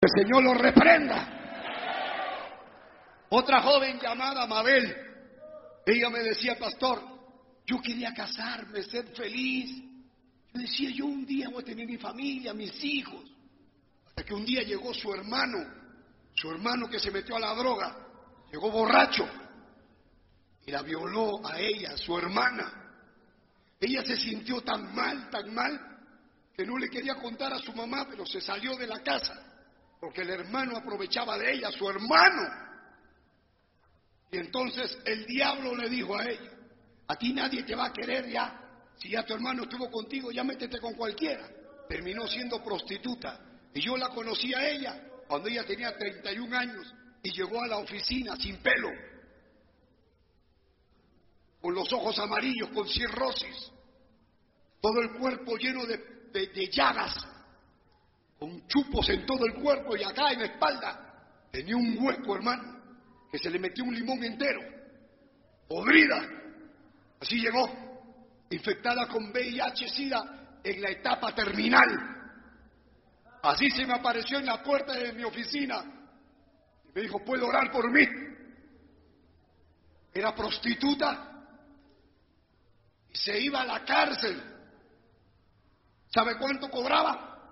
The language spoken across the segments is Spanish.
el Señor lo reprenda. Otra joven llamada Mabel, ella me decía, pastor, yo quería casarme, ser feliz. Yo decía, yo un día voy a tener mi familia, mis hijos. Hasta que un día llegó su hermano que se metió a la droga, llegó borracho y la violó a ella, su hermana. Ella se sintió tan mal, que no le quería contar a su mamá, pero se salió de la casa, porque el hermano aprovechaba de ella, su hermano. Y entonces el diablo le dijo a ella, a ti nadie te va a querer ya, si ya tu hermano estuvo contigo, ya métete con cualquiera. Terminó siendo prostituta. Y yo la conocí a ella cuando ella tenía 31 años y llegó a la oficina sin pelo, con los ojos amarillos, con cirrosis, todo el cuerpo lleno de llagas, con chupos en todo el cuerpo y acá en la espalda. Tenía un hueco, hermano, que se le metió un limón entero, podrida. Así llegó, infectada con VIH-Sida en la etapa terminal. Así se me apareció en la puerta de mi oficina y me dijo, ¿puedo orar por mí? Era prostituta y se iba a la cárcel. ¿Sabe cuánto cobraba?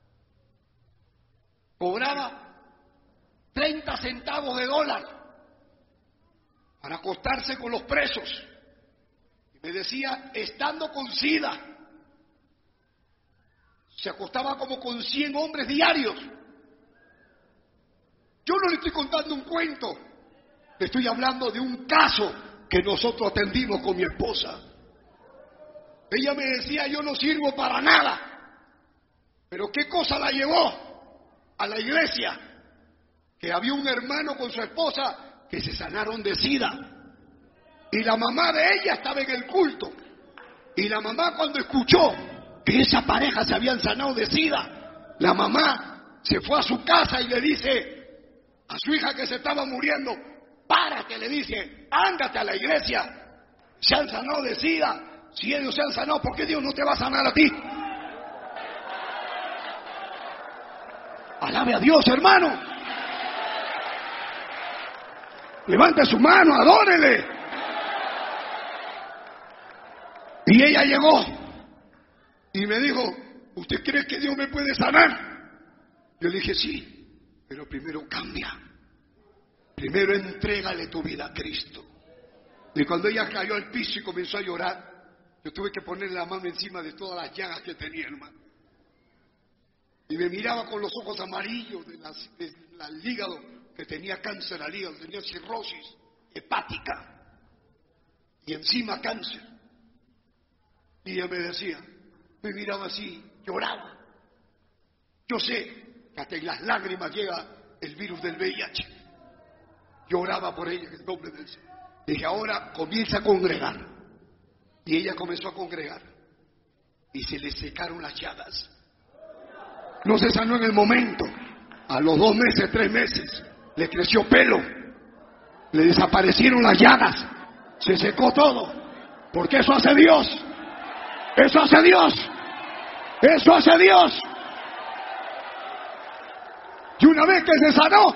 Cobraba 30 centavos de dólar para acostarse con los presos. Y me decía, estando con SIDA, se acostaba como con 100 hombres diarios. Yo no le estoy contando un cuento, le estoy hablando de un caso que nosotros atendimos con mi esposa. Ella me decía, yo no sirvo para nada. Pero ¿qué cosa la llevó a la iglesia? Que había un hermano con su esposa que se sanaron de SIDA. Y la mamá de ella estaba en el culto. Y la mamá, cuando escuchó que esa pareja se habían sanado de SIDA, la mamá se fue a su casa y le dice a su hija que se estaba muriendo, párate, le dice, ándate a la iglesia, se han sanado de SIDA. Si ellos se han sanado, ¿por qué Dios no te va a sanar a ti? Alabe a Dios, hermano. Levante su mano, adórele. Y ella llegó y me dijo, ¿usted cree que Dios me puede sanar? Yo le dije, sí, pero primero cambia. Primero entrégale tu vida a Cristo. Y cuando ella cayó al piso y comenzó a llorar, yo tuve que ponerle la mano encima de todas las llagas que tenía, hermano. Y me miraba con los ojos amarillos del hígado, que tenía cáncer al hígado, tenía cirrosis hepática y encima cáncer. Y ella me decía, me miraba así, lloraba. Yo sé que hasta en las lágrimas llega el virus del VIH. Lloraba por ella en el nombre del Señor. Dije, ahora comienza a congregar. Y ella comenzó a congregar. Y se le secaron las llagas. No se sanó en el momento. A los 2 meses, 3 meses, le creció pelo. Le desaparecieron las llagas. Se secó todo. Porque eso hace Dios. Eso hace Dios. Eso hace Dios. Y una vez que se sanó,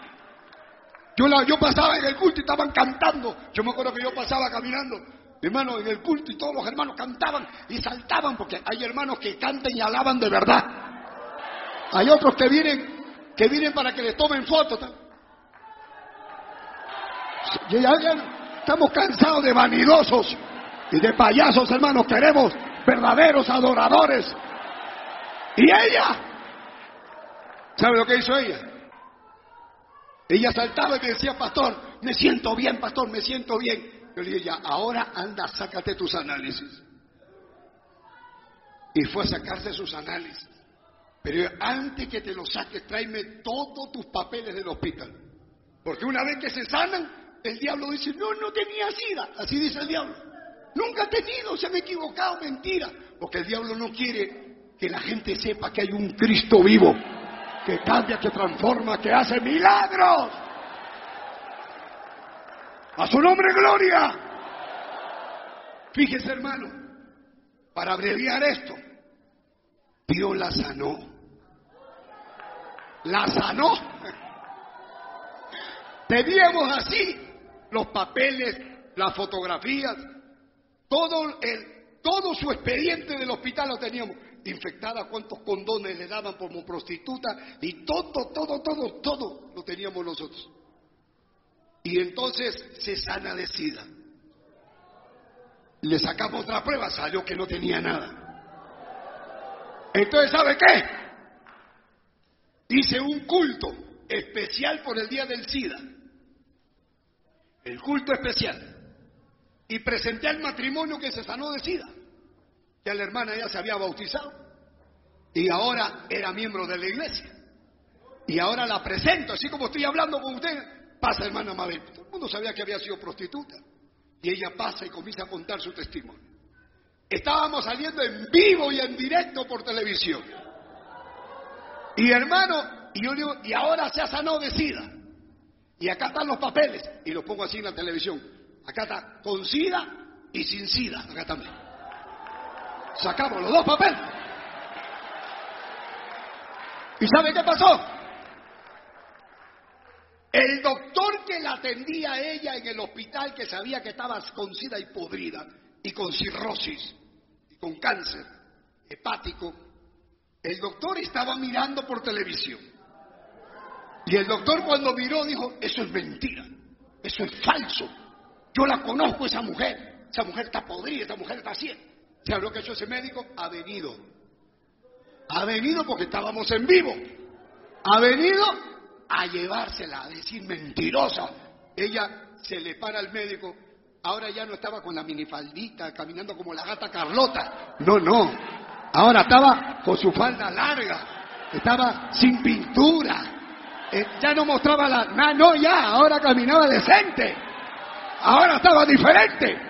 yo pasaba en el culto y estaban cantando. Yo me acuerdo que yo pasaba caminando, hermano, en el culto, y todos los hermanos cantaban y saltaban, porque hay hermanos que cantan y alaban de verdad. Hay otros que vienen para que les tomen fotos. Ya estamos cansados de vanidosos y de payasos, hermanos. Queremos verdaderos adoradores. Y ella, ¿sabe lo que hizo ella? Ella saltaba y me decía, pastor, me siento bien, pastor, me siento bien. Yo le dije, ya, ahora anda, sácate tus análisis. Y fue a sacarse sus análisis. Pero antes que te los saques, tráeme todos tus papeles del hospital. Porque una vez que se sanan, el diablo dice, no tenía SIDA. Así dice el diablo. Nunca ha tenido, se han equivocado, mentira. Porque el diablo no quiere que la gente sepa que hay un Cristo vivo, que cambia, que transforma, que hace milagros. A su nombre, gloria. Fíjese, hermano, para abreviar esto, Dios la sanó. La sanó. Teníamos así los papeles, las fotografías, todo su expediente del hospital lo teníamos. Infectada, cuántos condones le daban como prostituta y todo lo teníamos nosotros. Y entonces se sana de SIDA. Le sacamos otra prueba, salió que no tenía nada. Entonces, ¿sabe qué? Hice un culto especial por el día del SIDA. El culto especial. Y presenté al matrimonio que se sanó de SIDA. Ya la hermana ya se había bautizado. Y ahora era miembro de la iglesia. Y ahora la presento, así como estoy hablando con usted. Pasa, hermana Mabel. Todo el mundo sabía que había sido prostituta. Y ella pasa y comienza a contar su testimonio. Estábamos saliendo en vivo y en directo por televisión. Y hermano, y yo digo, y ahora se ha sanado de SIDA. Y acá están los papeles. Y los pongo así en la televisión. Acá está con SIDA y sin SIDA. Acá también. Sacamos los dos papeles. ¿Y sabe qué pasó? El doctor que la atendía a ella en el hospital, que sabía que estaba con SIDA y podrida, y con cirrosis, y con cáncer hepático, el doctor estaba mirando por televisión. Y el doctor cuando miró dijo, eso es mentira, eso es falso. Yo la conozco, esa mujer está podrida, esa mujer está así. ¿Sabe lo que ha hecho ese médico? Ha venido porque estábamos en vivo. Ha venido a llevársela, a decir mentirosa. Ella se le para al médico. Ahora ya no estaba con la minifaldita, caminando como la gata Carlota. No. Ahora estaba con su falda larga. Estaba sin pintura. Ya no mostraba ahora caminaba decente. Ahora estaba diferente.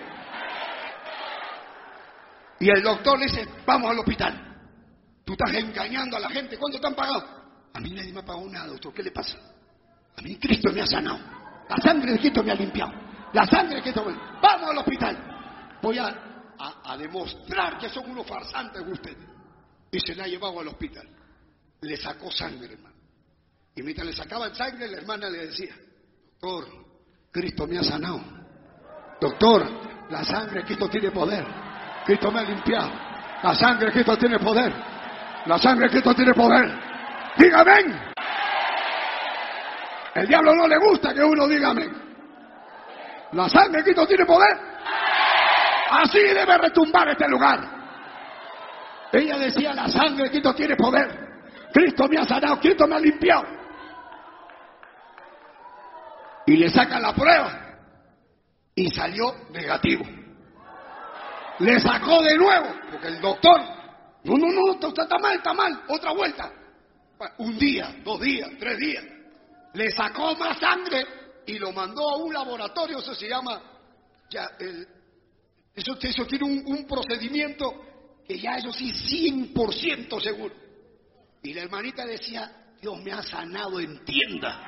Y el doctor le dice, vamos al hospital. Tú estás engañando a la gente. ¿Cuánto te han pagado? A mí nadie me ha pagado nada, doctor. ¿Qué le pasa? A mí Cristo me ha sanado. La sangre de Cristo me ha limpiado. La sangre de Cristo Vamos al hospital. Voy a demostrar que son unos farsantes ustedes. Y se la ha llevado al hospital. Le sacó sangre, hermano. Y mientras le sacaban sangre, la hermana le decía, doctor, Cristo me ha sanado. Doctor, la sangre de Cristo tiene poder. Cristo me ha limpiado. La sangre de Cristo tiene poder. La sangre de Cristo tiene poder. Diga amén. El diablo no le gusta que uno diga amén. La sangre de Cristo tiene poder. Así debe retumbar este lugar. Ella decía, la sangre de Cristo tiene poder. Cristo me ha sanado, Cristo me ha limpiado. Y le sacan la prueba. Y salió negativo. Le sacó de nuevo, porque el doctor, no, está mal, otra vuelta. Un día, 2 días, 3 días. Le sacó más sangre y lo mandó a un laboratorio, eso se llama, eso tiene un procedimiento que ya eso sí, 100% seguro. Y la hermanita decía, Dios me ha sanado, entienda.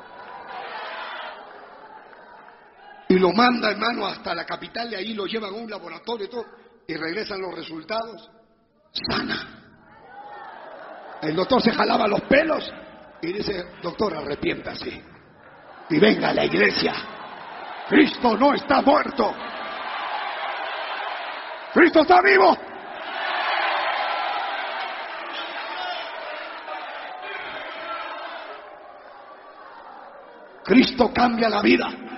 Y lo manda, hermano, hasta la capital, de ahí lo llevan a un laboratorio y todo, y regresan los resultados. Sana. El doctor se jalaba los pelos y dice, doctor, arrepiéntase y venga a la iglesia. Cristo no está muerto. Cristo está vivo. Cristo cambia la vida.